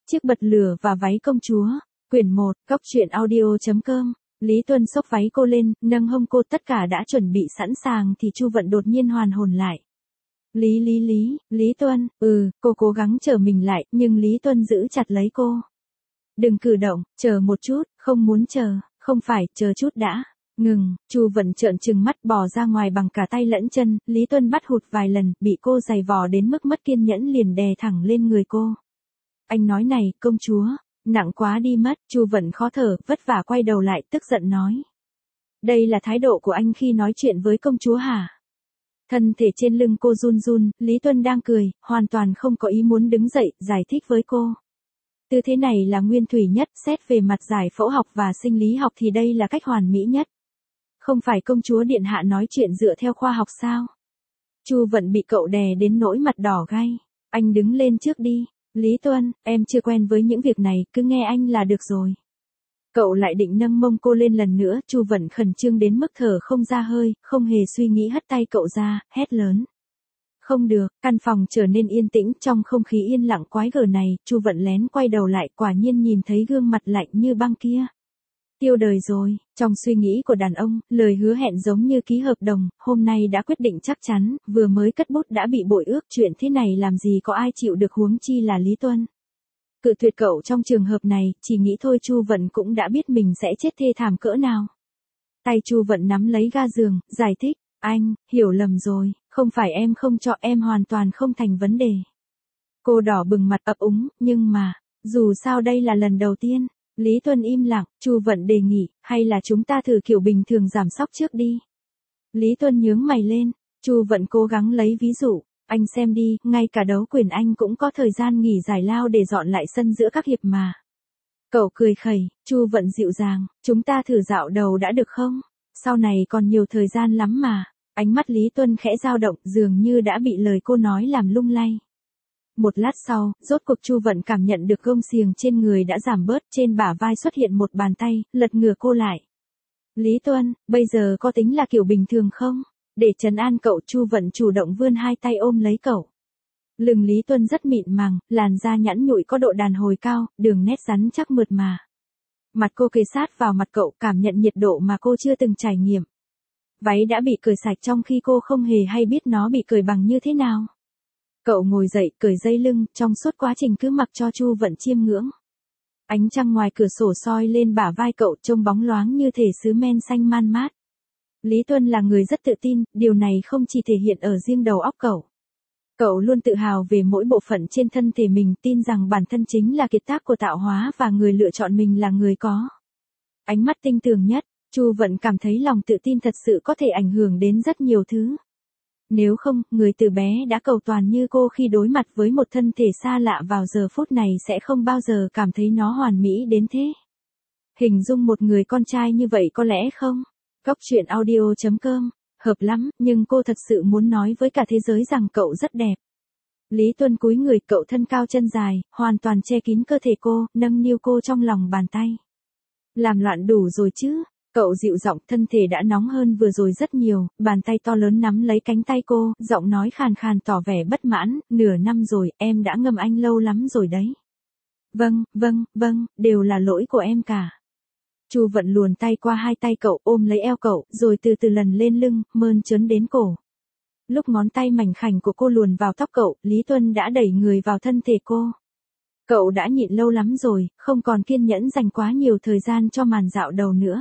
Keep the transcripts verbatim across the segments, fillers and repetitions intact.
Chiếc bật lửa và váy công chúa, quyển một, góc truyện audio chấm com. Lý Tuân xốc váy cô lên, nâng hông cô, tất cả đã chuẩn bị sẵn sàng thì Chu Vận đột nhiên hoàn hồn lại. Lý Lý Lý, Lý Tuân, ừ, cô cố gắng trở mình lại, nhưng Lý Tuân giữ chặt lấy cô. Đừng cử động, chờ một chút, không muốn chờ, không phải, chờ chút đã. Ngừng, Chu Vận trợn trừng mắt bò ra ngoài bằng cả tay lẫn chân, Lý Tuân bắt hụt vài lần, bị cô giày vò đến mức mất kiên nhẫn liền đè thẳng lên người cô. Anh nói này, công chúa, nặng quá đi mất, Chu Vận khó thở, vất vả quay đầu lại, tức giận nói. Đây là thái độ của anh khi nói chuyện với công chúa hả? Thân thể trên lưng cô run run, Lý Tuân đang cười, hoàn toàn không có ý muốn đứng dậy, giải thích với cô. Tư thế này là nguyên thủy nhất, xét về mặt giải phẫu học và sinh lý học thì đây là cách hoàn mỹ nhất. Không phải công chúa điện hạ nói chuyện dựa theo khoa học sao? Chu Vận bị cậu đè đến nỗi mặt đỏ gay. Anh đứng lên trước đi. Lý Tuân, em chưa quen với những việc này, cứ nghe anh là được rồi. Cậu lại định nâng mông cô lên lần nữa, Chu Vận khẩn trương đến mức thở không ra hơi, không hề suy nghĩ hất tay cậu ra, hét lớn. Không được, căn phòng trở nên yên tĩnh, trong không khí yên lặng quái gở này, Chu Vận lén quay đầu lại, quả nhiên nhìn thấy gương mặt lạnh như băng kia. Tiêu đời rồi, trong suy nghĩ của đàn ông, lời hứa hẹn giống như ký hợp đồng, hôm nay đã quyết định chắc chắn, vừa mới cất bút đã bị bội ước, chuyện thế này làm gì có ai chịu được, huống chi là Lý Tuân. Cự tuyệt cậu trong trường hợp này, chỉ nghĩ thôi Chu Vận cũng đã biết mình sẽ chết thê thảm cỡ nào. Tay Chu Vận nắm lấy ga giường, giải thích, anh, hiểu lầm rồi, không phải em không cho, em hoàn toàn không thành vấn đề. Cô đỏ bừng mặt ấp úng, nhưng mà, dù sao đây là lần đầu tiên. Lý Tuân im lặng, Chu Vận đề nghị, hay là chúng ta thử kiểu bình thường giảm sóc trước đi. Lý Tuân nhướng mày lên, Chu Vận cố gắng lấy ví dụ, anh xem đi, ngay cả đấu quyền anh cũng có thời gian nghỉ giải lao để dọn lại sân giữa các hiệp mà. Cậu cười khẩy, Chu Vận dịu dàng, chúng ta thử dạo đầu đã được không? Sau này còn nhiều thời gian lắm mà. Ánh mắt Lý Tuân khẽ dao động, dường như đã bị lời cô nói làm lung lay. Một lát sau, rốt cuộc Chu Vận cảm nhận được gông xiềng trên người đã giảm bớt, trên bả vai xuất hiện một bàn tay, lật ngửa cô lại. Lý Tuân, bây giờ có tính là kiểu bình thường không? Để trấn an cậu, Chu Vận chủ động vươn hai tay ôm lấy cậu. Lưng Lý Tuân rất mịn màng, làn da nhẵn nhụi có độ đàn hồi cao, đường nét rắn chắc mượt mà. Mặt cô kề sát vào mặt cậu, cảm nhận nhiệt độ mà cô chưa từng trải nghiệm. Váy đã bị cởi sạch trong khi cô không hề hay biết nó bị cởi bằng như thế nào. Cậu ngồi dậy, cởi dây lưng, trong suốt quá trình cứ mặc cho Chu Vận chiêm ngưỡng. Ánh trăng ngoài cửa sổ soi lên bả vai cậu, trông bóng loáng như thể sứ men xanh man mát. Lý Tuân là người rất tự tin, điều này không chỉ thể hiện ở riêng đầu óc cậu. Cậu luôn tự hào về mỗi bộ phận trên thân thể mình, tin rằng bản thân chính là kiệt tác của tạo hóa và người lựa chọn mình là người có ánh mắt tinh tường nhất. Chu Vận cảm thấy lòng tự tin thật sự có thể ảnh hưởng đến rất nhiều thứ. Nếu không, người từ bé đã cầu toàn như cô khi đối mặt với một thân thể xa lạ vào giờ phút này sẽ không bao giờ cảm thấy nó hoàn mỹ đến thế. Hình dung một người con trai như vậy có lẽ không? Góc truyện audio chấm com, hợp lắm, nhưng cô thật sự muốn nói với cả thế giới rằng cậu rất đẹp. Lý Tuân cúi người, cậu thân cao chân dài, hoàn toàn che kín cơ thể cô, nâng niu cô trong lòng bàn tay. Làm loạn đủ rồi chứ? Cậu dịu giọng, thân thể đã nóng hơn vừa rồi rất nhiều, bàn tay to lớn nắm lấy cánh tay cô, giọng nói khàn khàn tỏ vẻ bất mãn, nửa năm rồi, em đã ngâm anh lâu lắm rồi đấy. Vâng, vâng, vâng, đều là lỗi của em cả. Chu Vận luồn tay qua hai tay cậu, ôm lấy eo cậu, rồi từ từ lần lên lưng, mơn trớn đến cổ. Lúc ngón tay mảnh khảnh của cô luồn vào tóc cậu, Lý Tuân đã đẩy người vào thân thể cô. Cậu đã nhịn lâu lắm rồi, không còn kiên nhẫn dành quá nhiều thời gian cho màn dạo đầu nữa.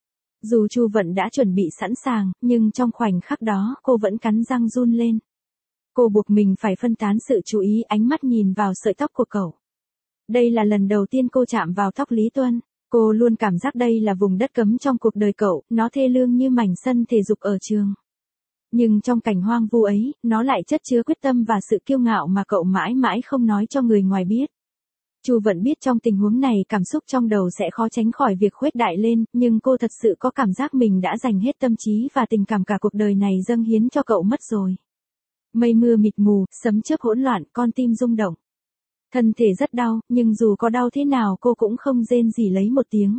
Dù Chu Vận đã chuẩn bị sẵn sàng, nhưng trong khoảnh khắc đó, cô vẫn cắn răng run lên. Cô buộc mình phải phân tán sự chú ý, ánh mắt nhìn vào sợi tóc của cậu. Đây là lần đầu tiên cô chạm vào tóc Lý Tuân. Cô luôn cảm giác đây là vùng đất cấm trong cuộc đời cậu, nó thê lương như mảnh sân thể dục ở trường. Nhưng trong cảnh hoang vu ấy, nó lại chất chứa quyết tâm và sự kiêu ngạo mà cậu mãi mãi không nói cho người ngoài biết. Chu Vận biết trong tình huống này cảm xúc trong đầu sẽ khó tránh khỏi việc khuếch đại lên, nhưng cô thật sự có cảm giác mình đã dành hết tâm trí và tình cảm cả cuộc đời này dâng hiến cho cậu mất rồi. Mây mưa mịt mù, sấm chớp hỗn loạn, con tim rung động. Thân thể rất đau, nhưng dù có đau thế nào cô cũng không rên rỉ lấy một tiếng.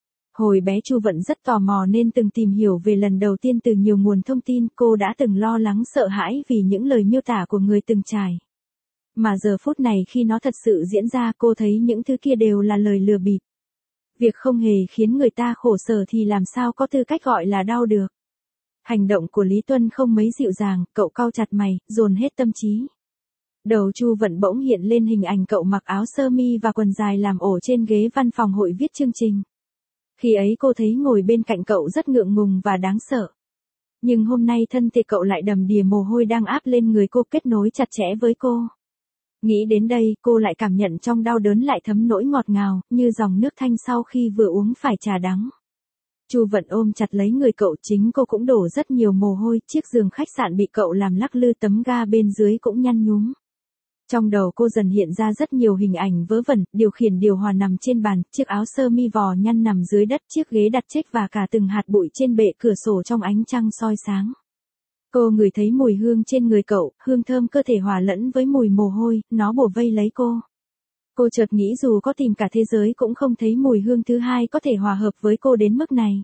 Hồi bé Chu Vận rất tò mò nên từng tìm hiểu về lần đầu tiên từ nhiều nguồn thông tin, cô đã từng lo lắng sợ hãi vì những lời miêu tả của người từng trải. Mà giờ phút này khi nó thật sự diễn ra cô thấy những thứ kia đều là lời lừa bịp. Việc không hề khiến người ta khổ sở thì làm sao có tư cách gọi là đau được. Hành động của Lý Tuân không mấy dịu dàng, cậu cau chặt mày, dồn hết tâm trí. Đầu Chu Vận bỗng hiện lên hình ảnh cậu mặc áo sơ mi và quần dài làm ổ trên ghế văn phòng hội viết chương trình. Khi ấy cô thấy ngồi bên cạnh cậu rất ngượng ngùng và đáng sợ. Nhưng hôm nay thân thể cậu lại đầm đìa mồ hôi đang áp lên người cô kết nối chặt chẽ với cô. Nghĩ đến đây cô lại cảm nhận trong đau đớn lại thấm nỗi ngọt ngào, như dòng nước thanh sau khi vừa uống phải trà đắng. Chu Vận ôm chặt lấy người cậu, chính cô cũng đổ rất nhiều mồ hôi, chiếc giường khách sạn bị cậu làm lắc lư, tấm ga bên dưới cũng nhăn nhúm. Trong đầu cô dần hiện ra rất nhiều hình ảnh vớ vẩn, điều khiển điều hòa nằm trên bàn, chiếc áo sơ mi vò nhăn nằm dưới đất, chiếc ghế đặt chếch và cả từng hạt bụi trên bệ cửa sổ trong ánh trăng soi sáng. Cô ngửi thấy mùi hương trên người cậu, hương thơm cơ thể hòa lẫn với mùi mồ hôi, nó bủa vây lấy cô. Cô chợt nghĩ dù có tìm cả thế giới cũng không thấy mùi hương thứ hai có thể hòa hợp với cô đến mức này.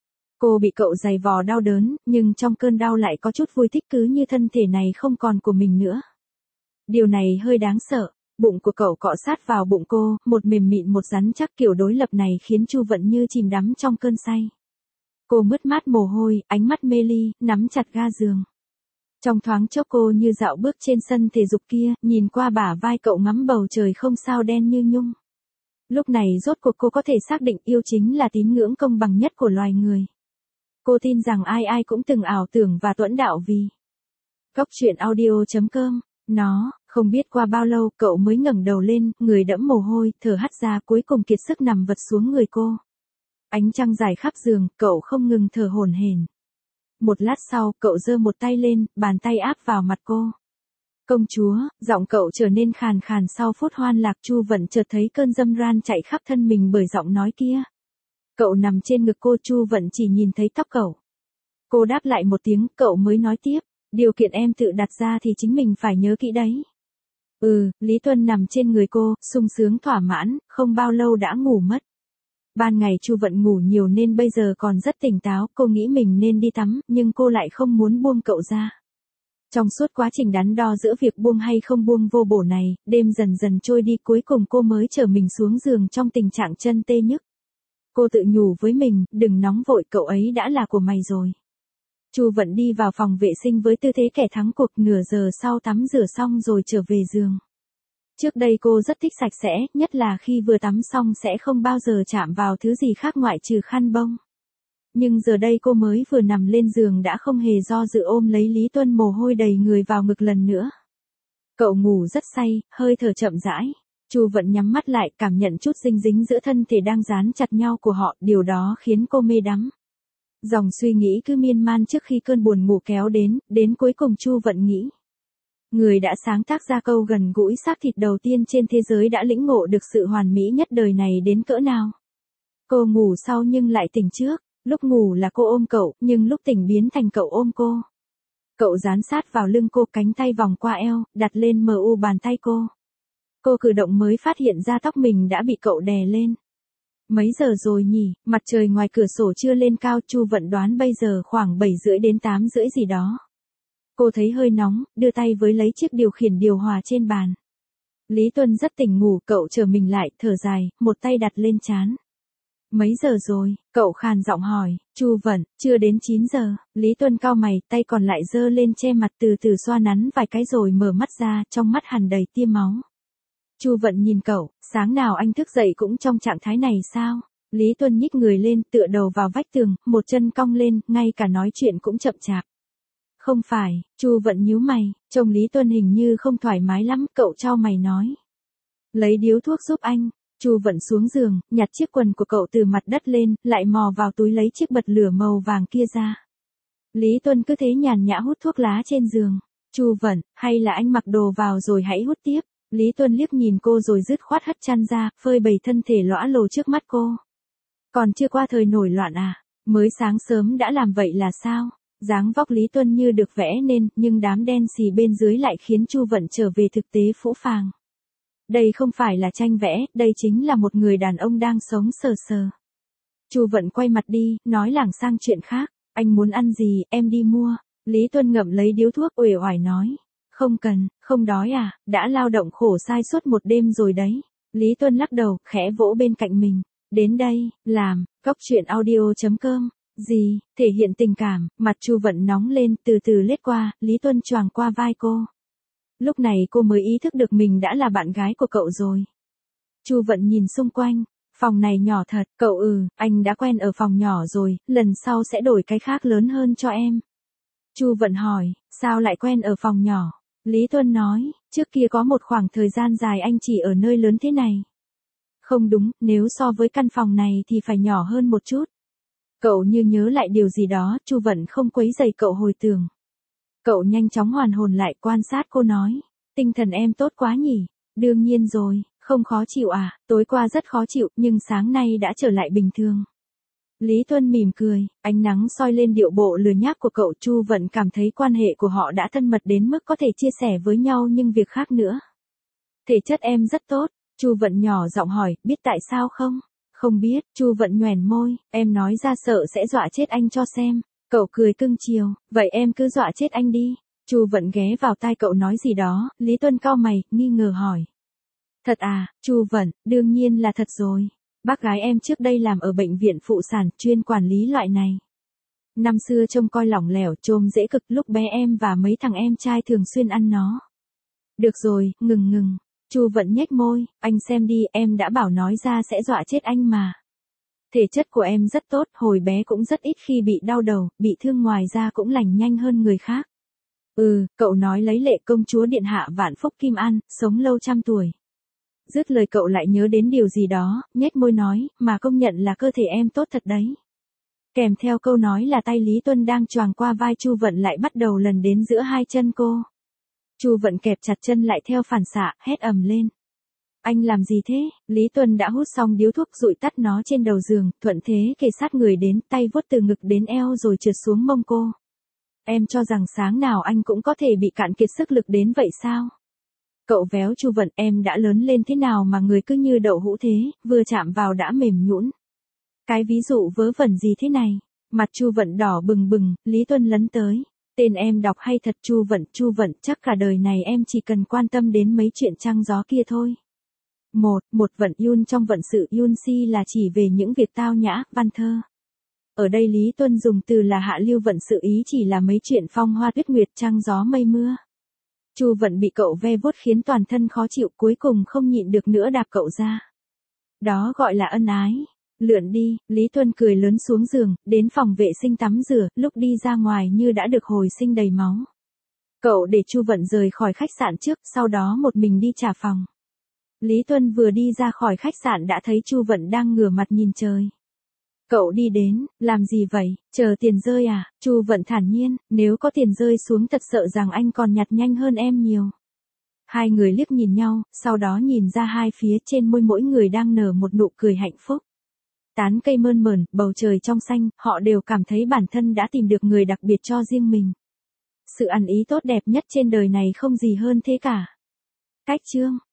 Cô bị cậu giày vò đau đớn, nhưng trong cơn đau lại có chút vui thích, cứ như thân thể này không còn của mình nữa. Điều này hơi đáng sợ, bụng của cậu cọ sát vào bụng cô, một mềm mịn một rắn chắc, kiểu đối lập này khiến Chu Vận như chìm đắm trong cơn say. Cô mướt mát mồ hôi, ánh mắt mê ly, nắm chặt ga giường. Trong thoáng chốc cô như dạo bước trên sân thể dục kia, nhìn qua bả vai cậu ngắm bầu trời không sao đen như nhung. Lúc này rốt cuộc cô có thể xác định yêu chính là tín ngưỡng công bằng nhất của loài người. Cô tin rằng ai ai cũng từng ảo tưởng và tuẫn đạo vì. Góc truyện audio chấm com. Nó, không biết qua bao lâu cậu mới ngẩng đầu lên, người đẫm mồ hôi, thở hắt ra, cuối cùng kiệt sức nằm vật xuống người cô. Ánh trăng dài khắp giường, cậu không ngừng thở hổn hển. Một lát sau, cậu giơ một tay lên, bàn tay áp vào mặt cô. Công chúa, giọng cậu trở nên khàn khàn sau phút hoan lạc. Chu Vận chợt thấy cơn dâm ran chạy khắp thân mình bởi giọng nói kia. Cậu nằm trên ngực cô, Chu Vận chỉ nhìn thấy tóc cậu. Cô đáp lại một tiếng, cậu mới nói tiếp, điều kiện em tự đặt ra thì chính mình phải nhớ kỹ đấy. Ừ, Lý Tuân nằm trên người cô, sung sướng thỏa mãn, không bao lâu đã ngủ mất. Ban ngày Chu Vận ngủ nhiều nên bây giờ còn rất tỉnh táo, cô nghĩ mình nên đi tắm, nhưng cô lại không muốn buông cậu ra. Trong suốt quá trình đắn đo giữa việc buông hay không buông vô bổ này, đêm dần dần trôi đi, cuối cùng cô mới chở mình xuống giường trong tình trạng chân tê nhức. Cô tự nhủ với mình, đừng nóng vội, cậu ấy đã là của mày rồi. Chu Vận đi vào phòng vệ sinh với tư thế kẻ thắng cuộc, nửa giờ sau tắm rửa xong rồi trở về giường. Trước đây cô rất thích sạch sẽ, nhất là khi vừa tắm xong sẽ không bao giờ chạm vào thứ gì khác ngoại trừ khăn bông. Nhưng giờ đây cô mới vừa nằm lên giường đã không hề do dự ôm lấy Lý Tuân, mồ hôi đầy người vào ngực lần nữa. Cậu ngủ rất say, hơi thở chậm rãi. Chu Vận nhắm mắt lại, cảm nhận chút dinh dính giữa thân thể đang dán chặt nhau của họ, điều đó khiến cô mê đắm. Dòng suy nghĩ cứ miên man trước khi cơn buồn ngủ kéo đến, đến cuối cùng Chu Vận nghĩ. Người đã sáng tác ra câu gần gũi xác thịt đầu tiên trên thế giới đã lĩnh ngộ được sự hoàn mỹ nhất đời này đến cỡ nào. Cô ngủ sau nhưng lại tỉnh trước, lúc ngủ là cô ôm cậu, nhưng lúc tỉnh biến thành cậu ôm cô. Cậu dán sát vào lưng cô, cánh tay vòng qua eo, đặt lên mờ u bàn tay cô. Cô cử động mới phát hiện ra tóc mình đã bị cậu đè lên. Mấy giờ rồi nhỉ, mặt trời ngoài cửa sổ chưa lên cao, Chu Vận đoán bây giờ khoảng bảy rưỡi đến tám rưỡi gì đó. Cô thấy hơi nóng, đưa tay với lấy chiếc điều khiển điều hòa trên bàn. Lý Tuân rất tỉnh ngủ, cậu trở mình lại, thở dài, một tay đặt lên trán. Mấy giờ rồi, cậu khàn giọng hỏi. Chu Vận, chưa đến chín giờ, Lý Tuân cau mày, tay còn lại giơ lên che mặt, từ từ xoa nắn vài cái rồi mở mắt ra, trong mắt hằn đầy tia máu. Chu Vận nhìn cậu, sáng nào anh thức dậy cũng trong trạng thái này sao? Lý Tuân nhích người lên, tựa đầu vào vách tường, một chân cong lên, ngay cả nói chuyện cũng chậm chạp. Không phải, Chu Vận nhíu mày, trông Lý Tuân hình như không thoải mái lắm, cậu chau mày nói. Lấy điếu thuốc giúp anh. Chu Vận xuống giường, nhặt chiếc quần của cậu từ mặt đất lên, lại mò vào túi lấy chiếc bật lửa màu vàng kia ra. Lý Tuân cứ thế nhàn nhã hút thuốc lá trên giường. Chu Vận, hay là anh mặc đồ vào rồi hãy hút tiếp. Lý Tuân liếc nhìn cô rồi dứt khoát hất chăn ra, phơi bày thân thể lõa lồ trước mắt cô. Còn chưa qua thời nổi loạn à? Mới sáng sớm đã làm vậy là sao? Dáng vóc Lý Tuân như được vẽ nên, nhưng đám đen xì bên dưới lại khiến Chu Vận trở về thực tế phũ phàng. Đây không phải là tranh vẽ, đây chính là một người đàn ông đang sống sờ sờ. Chu Vận quay mặt đi, nói lảng sang chuyện khác. Anh muốn ăn gì, em đi mua. Lý Tuân ngậm lấy điếu thuốc, uể oải nói. Không cần, không đói à, đã lao động khổ sai suốt một đêm rồi đấy. Lý Tuân lắc đầu, khẽ vỗ bên cạnh mình. Đến đây, làm, cốc truyện audio.com. Gì, thể hiện tình cảm, mặt Chu Vận nóng lên, từ từ lết qua, Lý Tuân choàng qua vai cô. Lúc này cô mới ý thức được mình đã là bạn gái của cậu rồi. Chu Vận nhìn xung quanh, phòng này nhỏ thật, cậu ừ, anh đã quen ở phòng nhỏ rồi, lần sau sẽ đổi cái khác lớn hơn cho em. Chu Vận hỏi, sao lại quen ở phòng nhỏ? Lý Tuân nói, trước kia có một khoảng thời gian dài anh chỉ ở nơi lớn thế này. Không đúng, nếu so với căn phòng này thì phải nhỏ hơn một chút. Cậu như nhớ lại điều gì đó, Chu Vận không quấy rầy cậu hồi tưởng. Cậu nhanh chóng hoàn hồn lại, quan sát cô nói, tinh thần em tốt quá nhỉ? Đương nhiên rồi, không khó chịu à, tối qua rất khó chịu, nhưng sáng nay đã trở lại bình thường. Lý Tuân mỉm cười, ánh nắng soi lên điệu bộ lừa nhác của cậu. Chu Vận cảm thấy quan hệ của họ đã thân mật đến mức có thể chia sẻ với nhau nhưng việc khác nữa. Thể chất em rất tốt, Chu Vận nhỏ giọng hỏi, biết tại sao không? Không biết, Chu Vận nhoẻn môi, em nói ra sợ sẽ dọa chết anh cho xem. Cậu cười cưng chiều, vậy em cứ dọa chết anh đi. Chu Vận ghé vào tai cậu nói gì đó, Lý Tuân cau mày, nghi ngờ hỏi. Thật à, Chu Vận, đương nhiên là thật rồi. Bác gái em trước đây làm ở bệnh viện phụ sản, chuyên quản lý loại này. Năm xưa trông coi lỏng lẻo, trôm dễ cực, lúc bé em và mấy thằng em trai thường xuyên ăn nó. Được rồi, ngừng ngừng. Chu Vận nhếch môi, anh xem đi, em đã bảo nói ra sẽ dọa chết anh mà. Thể chất của em rất tốt, hồi bé cũng rất ít khi bị đau đầu, bị thương ngoài ra cũng lành nhanh hơn người khác. Ừ, cậu nói lấy lệ công chúa điện hạ vạn phúc Kim An, sống lâu trăm tuổi. Dứt lời cậu lại nhớ đến điều gì đó, nhếch môi nói, mà công nhận là cơ thể em tốt thật đấy. Kèm theo câu nói là tay Lý Tuân đang choàng qua vai Chu Vận lại bắt đầu lần đến giữa hai chân cô. Chu Vận kẹp chặt chân lại theo phản xạ, hét ầm lên. Anh làm gì thế? Lý Tuân đã hút xong điếu thuốc dụi tắt nó trên đầu giường, thuận thế kề sát người đến, tay vuốt từ ngực đến eo rồi trượt xuống mông cô. Em cho rằng sáng nào anh cũng có thể bị cạn kiệt sức lực đến vậy sao? Cậu véo Chu Vận, em đã lớn lên thế nào mà người cứ như đậu hũ thế, vừa chạm vào đã mềm nhũn. Cái ví dụ vớ vẩn gì thế này? Mặt Chu Vận đỏ bừng bừng, Lý Tuân lấn tới. Tên em đọc hay thật Chu Vận, Chu Vận, chắc cả đời này em chỉ cần quan tâm đến mấy chuyện trăng gió kia thôi. Một, một vận yun trong vận sự yun si là chỉ về những việc tao nhã, văn thơ. Ở đây Lý Tuân dùng từ là hạ lưu vận sự ý chỉ là mấy chuyện phong hoa tuyết nguyệt trăng gió mây mưa. Chu Vận bị cậu ve vuốt khiến toàn thân khó chịu, cuối cùng không nhịn được nữa đạp cậu ra. Đó gọi là ân ái. Lượn đi, Lý Tuân cười lớn xuống giường, đến phòng vệ sinh tắm rửa, lúc đi ra ngoài như đã được hồi sinh đầy máu. Cậu để Chu Vận rời khỏi khách sạn trước, sau đó một mình đi trả phòng. Lý Tuân vừa đi ra khỏi khách sạn đã thấy Chu Vận đang ngửa mặt nhìn trời. Cậu đi đến, làm gì vậy, chờ tiền rơi à? Chu Vận thản nhiên, nếu có tiền rơi xuống thật sợ rằng anh còn nhặt nhanh hơn em nhiều. Hai người liếc nhìn nhau, sau đó nhìn ra hai phía trên môi mỗi người đang nở một nụ cười hạnh phúc. Tán cây mơn mởn, bầu trời trong xanh, họ đều cảm thấy bản thân đã tìm được người đặc biệt cho riêng mình. Sự ăn ý tốt đẹp nhất trên đời này không gì hơn thế cả. Cách chương